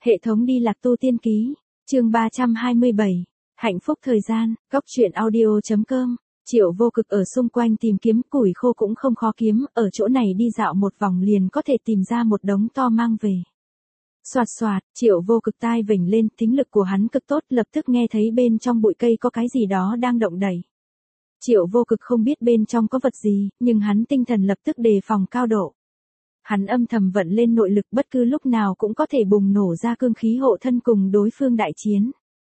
Hệ thống đi lạc tu tiên ký, chương 327, hạnh phúc thời gian, góc truyện audio.com. Triệu Vô Cực ở xung quanh tìm kiếm củi khô cũng không khó kiếm, ở chỗ này đi dạo một vòng liền có thể tìm ra một đống to mang về. Soạt soạt, Triệu Vô Cực tai vểnh lên, thính lực của hắn cực tốt, lập tức nghe thấy bên trong bụi cây có cái gì đó đang động đẩy. Triệu Vô Cực không biết bên trong có vật gì, nhưng hắn tinh thần lập tức đề phòng cao độ. Hắn âm thầm vận lên nội lực, bất cứ lúc nào cũng có thể bùng nổ ra cương khí hộ thân cùng đối phương đại chiến.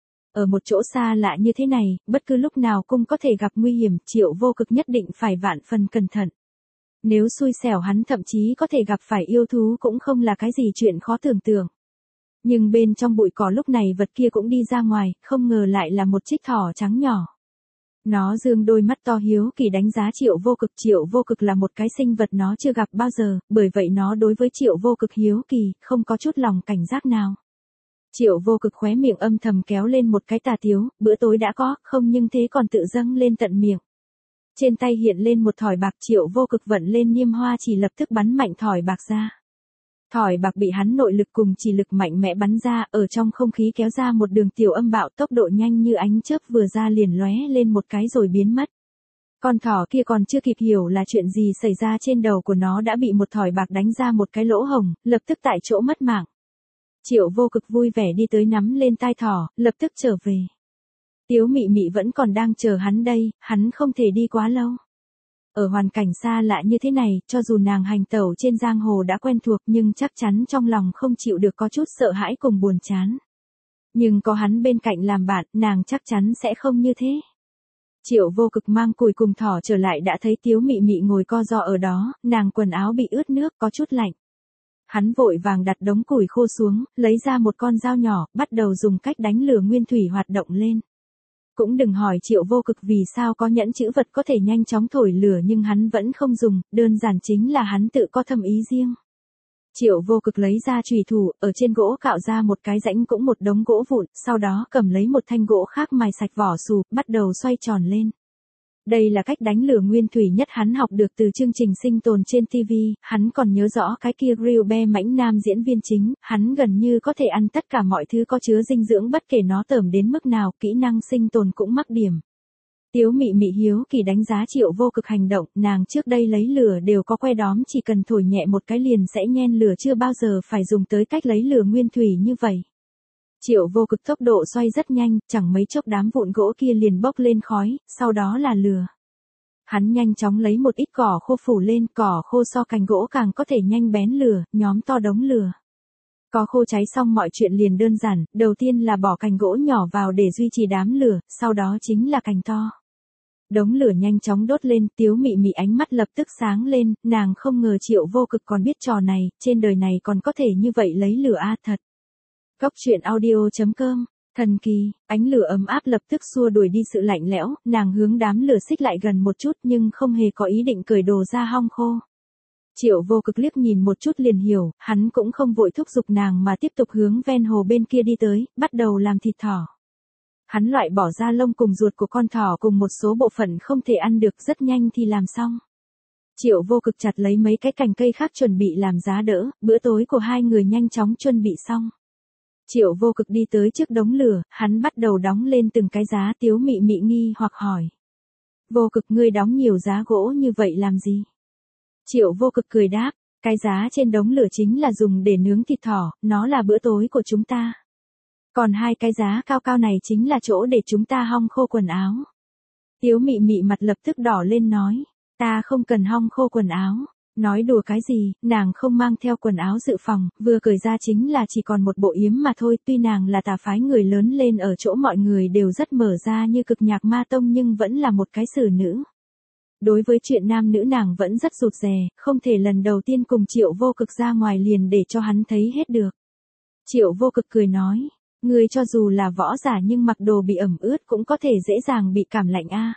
Ở một chỗ xa lạ như thế này, bất cứ lúc nào cũng có thể gặp nguy hiểm, Triệu Vô Cực nhất định phải vạn phần cẩn thận. Nếu xui xẻo hắn thậm chí có thể gặp phải yêu thú cũng không là cái gì chuyện khó tưởng tượng. Nhưng bên trong bụi cỏ lúc này vật kia cũng đi ra ngoài, không ngờ lại là một chiếc thỏ trắng nhỏ. Nó dương đôi mắt to hiếu kỳ đánh giá Triệu Vô Cực. Triệu Vô Cực là một cái sinh vật nó chưa gặp bao giờ, bởi vậy nó đối với Triệu Vô Cực hiếu kỳ, không có chút lòng cảnh giác nào. Triệu Vô Cực khóe miệng âm thầm kéo lên một cái tà tiếu, bữa tối đã có, không nhưng thế còn tự dâng lên tận miệng. Trên tay hiện lên một thỏi bạc, Triệu Vô Cực vận lên niêm hoa chỉ lập tức bắn mạnh thỏi bạc ra. Thỏi bạc bị hắn nội lực cùng chỉ lực mạnh mẽ bắn ra, ở trong không khí kéo ra một đường tiểu âm bạo, tốc độ nhanh như ánh chớp, vừa ra liền lóe lên một cái rồi biến mất. Con thỏ kia còn chưa kịp hiểu là chuyện gì xảy ra, trên đầu của nó đã bị một thỏi bạc đánh ra một cái lỗ hổng, lập tức tại chỗ mất mạng. Triệu Vô Cực vui vẻ đi tới nắm lên tai thỏ, lập tức trở về. Tiếu Mị Mị vẫn còn đang chờ hắn đây, hắn không thể đi quá lâu. Ở hoàn cảnh xa lạ như thế này, cho dù nàng hành tẩu trên giang hồ đã quen thuộc nhưng chắc chắn trong lòng không chịu được có chút sợ hãi cùng buồn chán. Nhưng có hắn bên cạnh làm bạn, nàng chắc chắn sẽ không như thế. Triệu Vô Cực mang củi cùng thỏ trở lại đã thấy Tiếu Mị Mị ngồi co ro ở đó, nàng quần áo bị ướt nước, có chút lạnh. Hắn vội vàng đặt đống củi khô xuống, lấy ra một con dao nhỏ, bắt đầu dùng cách đánh lửa nguyên thủy hoạt động lên. Cũng đừng hỏi Triệu Vô Cực vì sao có nhẫn chữ vật có thể nhanh chóng thổi lửa nhưng hắn vẫn không dùng, đơn giản chính là hắn tự có thâm ý riêng. Triệu Vô Cực lấy ra chùy thủ, ở trên gỗ cạo ra một cái rãnh cũng một đống gỗ vụn, sau đó cầm lấy một thanh gỗ khác mài sạch vỏ sù, bắt đầu xoay tròn lên. Đây là cách đánh lửa nguyên thủy nhất hắn học được từ chương trình sinh tồn trên TV, hắn còn nhớ rõ cái kia Real Bear mãnh nam diễn viên chính, hắn gần như có thể ăn tất cả mọi thứ có chứa dinh dưỡng bất kể nó tởm đến mức nào, kỹ năng sinh tồn cũng mắc điểm. Tiếu Mị Mị hiếu kỳ đánh giá Triệu Vô Cực hành động, nàng trước đây lấy lửa đều có que đóm, chỉ cần thổi nhẹ một cái liền sẽ nhen lửa, chưa bao giờ phải dùng tới cách lấy lửa nguyên thủy như vậy. Triệu Vô Cực tốc độ xoay rất nhanh, chẳng mấy chốc đám vụn gỗ kia liền bốc lên khói, sau đó là lửa. Hắn nhanh chóng lấy một ít cỏ khô phủ lên, cỏ khô so cành gỗ càng có thể nhanh bén lửa, nhóm to đống lửa. Có khô cháy xong mọi chuyện liền đơn giản, đầu tiên là bỏ cành gỗ nhỏ vào để duy trì đám lửa, sau đó chính là cành to. Đống lửa nhanh chóng đốt lên, Tiếu Mị Mị ánh mắt lập tức sáng lên, nàng không ngờ Triệu Vô Cực còn biết trò này, trên đời này còn có thể như vậy lấy lửa a, thật. Góc truyện audio.com, thần kỳ, ánh lửa ấm áp lập tức xua đuổi đi sự lạnh lẽo, nàng hướng đám lửa xích lại gần một chút nhưng không hề có ý định cởi đồ ra hong khô. Triệu Vô Cực liếc nhìn một chút liền hiểu, hắn cũng không vội thúc giục nàng mà tiếp tục hướng ven hồ bên kia đi tới, bắt đầu làm thịt thỏ. Hắn loại bỏ ra lông cùng ruột của con thỏ cùng một số bộ phận không thể ăn được, rất nhanh thì làm xong. Triệu Vô Cực chặt lấy mấy cái cành cây khác chuẩn bị làm giá đỡ, bữa tối của hai người nhanh chóng chuẩn bị xong. Triệu Vô Cực đi tới trước đống lửa, hắn bắt đầu đóng lên từng cái giá. Tiếu Mị Mị nghi hoặc hỏi. Vô Cực, ngươi đóng nhiều giá gỗ như vậy làm gì? Triệu Vô Cực cười đáp, cái giá trên đống lửa chính là dùng để nướng thịt thỏ, nó là bữa tối của chúng ta. Còn hai cái giá cao cao này chính là chỗ để chúng ta hong khô quần áo. Tiếu Mị Mị mặt lập tức đỏ lên nói, ta không cần hong khô quần áo. Nói đùa cái gì, nàng không mang theo quần áo dự phòng, vừa cởi ra chính là chỉ còn một bộ yếm mà thôi, tuy nàng là tà phái người lớn lên ở chỗ mọi người đều rất mở ra như cực nhạc ma tông nhưng vẫn là một cái xử nữ. Đối với chuyện nam nữ nàng vẫn rất rụt rè, không thể lần đầu tiên cùng Triệu Vô Cực ra ngoài liền để cho hắn thấy hết được. Triệu Vô Cực cười nói, ngươi cho dù là võ giả nhưng mặc đồ bị ẩm ướt cũng có thể dễ dàng bị cảm lạnh a.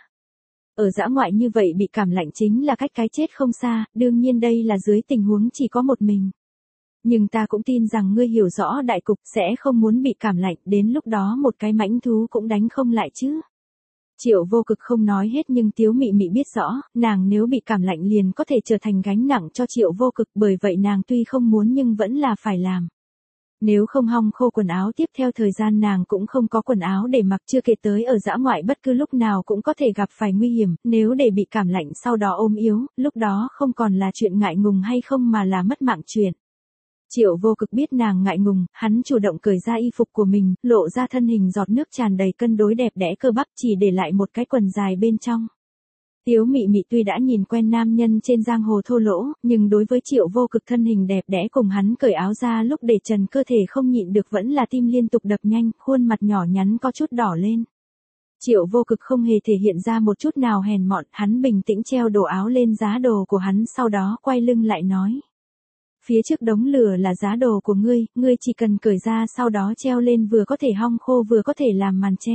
Ở dã ngoại như vậy bị cảm lạnh chính là cách cái chết không xa, đương nhiên đây là dưới tình huống chỉ có một mình. Nhưng ta cũng tin rằng ngươi hiểu rõ đại cục, sẽ không muốn bị cảm lạnh, đến lúc đó một cái mãnh thú cũng đánh không lại chứ. Triệu Vô Cực không nói hết nhưng Tiếu Mị Mị biết rõ, nàng nếu bị cảm lạnh liền có thể trở thành gánh nặng cho Triệu Vô Cực, bởi vậy nàng tuy không muốn nhưng vẫn là phải làm. Nếu không hong khô quần áo tiếp theo thời gian nàng cũng không có quần áo để mặc, chưa kể tới ở dã ngoại bất cứ lúc nào cũng có thể gặp phải nguy hiểm, nếu để bị cảm lạnh sau đó ốm yếu, lúc đó không còn là chuyện ngại ngùng hay không mà là mất mạng chuyện. Triệu Vô Cực biết nàng ngại ngùng, hắn chủ động cởi ra y phục của mình, lộ ra thân hình giọt nước tràn đầy cân đối đẹp đẽ cơ bắp, chỉ để lại một cái quần dài bên trong. Tiếu Mị Mị tuy đã nhìn quen nam nhân trên giang hồ thô lỗ, nhưng đối với Triệu Vô Cực thân hình đẹp đẽ cùng hắn cởi áo ra lúc để trần cơ thể không nhịn được vẫn là tim liên tục đập nhanh, khuôn mặt nhỏ nhắn có chút đỏ lên. Triệu Vô Cực không hề thể hiện ra một chút nào hèn mọn, hắn bình tĩnh treo đồ áo lên giá đồ của hắn, sau đó quay lưng lại nói. Phía trước đống lửa là giá đồ của ngươi, ngươi chỉ cần cởi ra sau đó treo lên, vừa có thể hong khô vừa có thể làm màn che.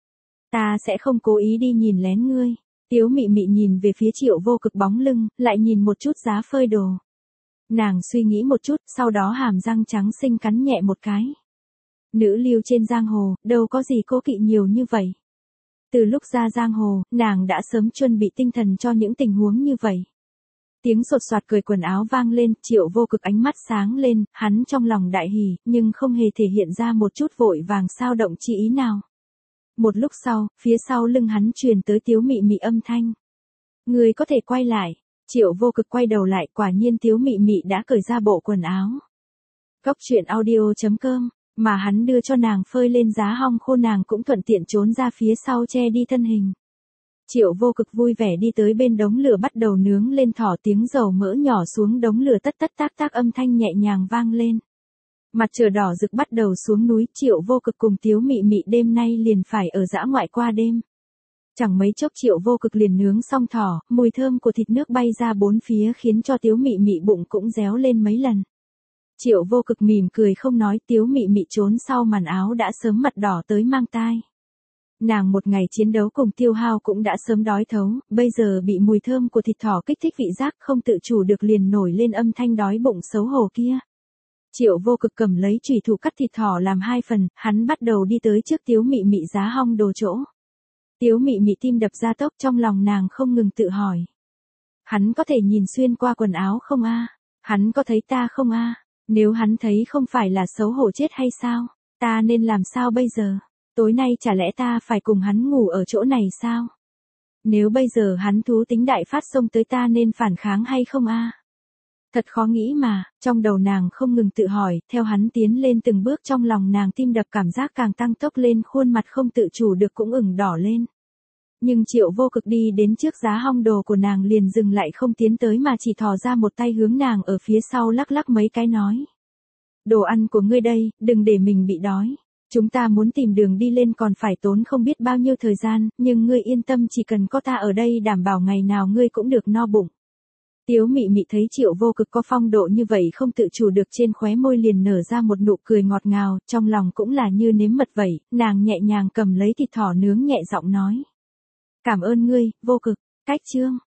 Ta sẽ không cố ý đi nhìn lén ngươi. Tiếu Mị Mị nhìn về phía Triệu Vô Cực bóng lưng, lại nhìn một chút giá phơi đồ. Nàng suy nghĩ một chút, sau đó hàm răng trắng xinh cắn nhẹ một cái. Nữ lưu trên giang hồ, đâu có gì cố kỵ nhiều như vậy. Từ lúc ra giang hồ, nàng đã sớm chuẩn bị tinh thần cho những tình huống như vậy. Tiếng sột soạt cởi quần áo vang lên, Triệu Vô Cực ánh mắt sáng lên, hắn trong lòng đại hỉ, nhưng không hề thể hiện ra một chút vội vàng sao động chi ý nào. Một lúc sau, phía sau lưng hắn truyền tới Tiếu Mị Mị âm thanh. Người có thể quay lại. Triệu Vô Cực quay đầu lại, quả nhiên Tiếu Mị Mị đã cởi ra bộ quần áo. Góc truyện audio.com, mà hắn đưa cho nàng phơi lên giá hong khô, nàng cũng thuận tiện trốn ra phía sau che đi thân hình. Triệu Vô Cực vui vẻ đi tới bên đống lửa bắt đầu nướng lên, thỏ tiếng dầu mỡ nhỏ xuống đống lửa, tất tất tác tác âm thanh nhẹ nhàng vang lên. Mặt trời đỏ rực bắt đầu xuống núi, Triệu Vô Cực cùng Tiếu Mị Mị đêm nay liền phải ở dã ngoại qua đêm. Chẳng mấy chốc Triệu Vô Cực liền nướng xong thỏ, mùi thơm của thịt nước bay ra bốn phía khiến cho Tiếu Mị Mị bụng cũng réo lên mấy lần. Triệu Vô Cực mỉm cười không nói, Tiếu Mị Mị trốn sau màn áo đã sớm mặt đỏ tới mang tai. Nàng một ngày chiến đấu cùng tiêu hao cũng đã sớm đói thấu, bây giờ bị mùi thơm của thịt thỏ kích thích vị giác, không tự chủ được liền nổi lên âm thanh đói bụng xấu hổ kia. Triệu Vô Cực cầm lấy chùy thủ cắt thịt thỏ làm hai phần, hắn bắt đầu đi tới trước Tiếu Mị Mị giá hong đồ chỗ. Tiếu Mị Mị tim đập ra tốc, trong lòng nàng không ngừng tự hỏi. Hắn có thể nhìn xuyên qua quần áo không a? Hắn có thấy ta không a? Nếu hắn thấy không phải là xấu hổ chết hay sao? Ta nên làm sao bây giờ? Tối nay chả lẽ ta phải cùng hắn ngủ ở chỗ này sao? Nếu bây giờ hắn thú tính đại phát xông tới, ta nên phản kháng hay không a? Thật khó nghĩ mà, trong đầu nàng không ngừng tự hỏi, theo hắn tiến lên từng bước trong lòng nàng tim đập cảm giác càng tăng tốc lên, khuôn mặt không tự chủ được cũng ửng đỏ lên. Nhưng Triệu Vô Cực đi đến trước giá hong đồ của nàng liền dừng lại, không tiến tới mà chỉ thò ra một tay hướng nàng ở phía sau lắc lắc mấy cái nói. Đồ ăn của ngươi đây, đừng để mình bị đói. Chúng ta muốn tìm đường đi lên còn phải tốn không biết bao nhiêu thời gian, nhưng ngươi yên tâm, chỉ cần có ta ở đây đảm bảo ngày nào ngươi cũng được no bụng. Tiếu Mị Mị thấy Triệu Vô Cực có phong độ như vậy không tự chủ được trên khóe môi liền nở ra một nụ cười ngọt ngào, trong lòng cũng là như nếm mật vậy, nàng nhẹ nhàng cầm lấy thịt thỏ nướng nhẹ giọng nói. Cảm ơn ngươi, Vô Cực. Cách chương